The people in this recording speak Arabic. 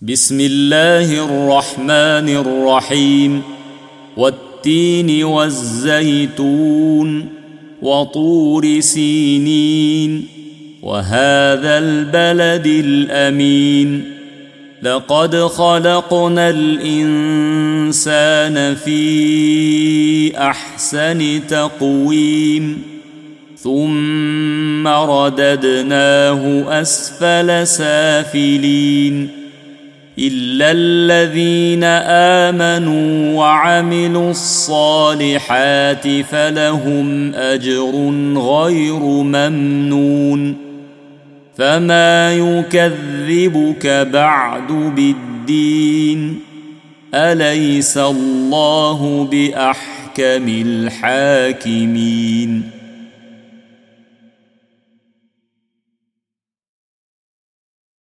بسم الله الرحمن الرحيم والتين والزيتون وطور سينين وهذا البلد الأمين لقد خلقنا الإنسان في أحسن تقويم ثم رددناه أسفل سافلين إلا الذين آمنوا وعملوا الصالحات فلهم أجر غير ممنون فما يكذبك بعد بالدين أليس الله بأحكم الحاكمين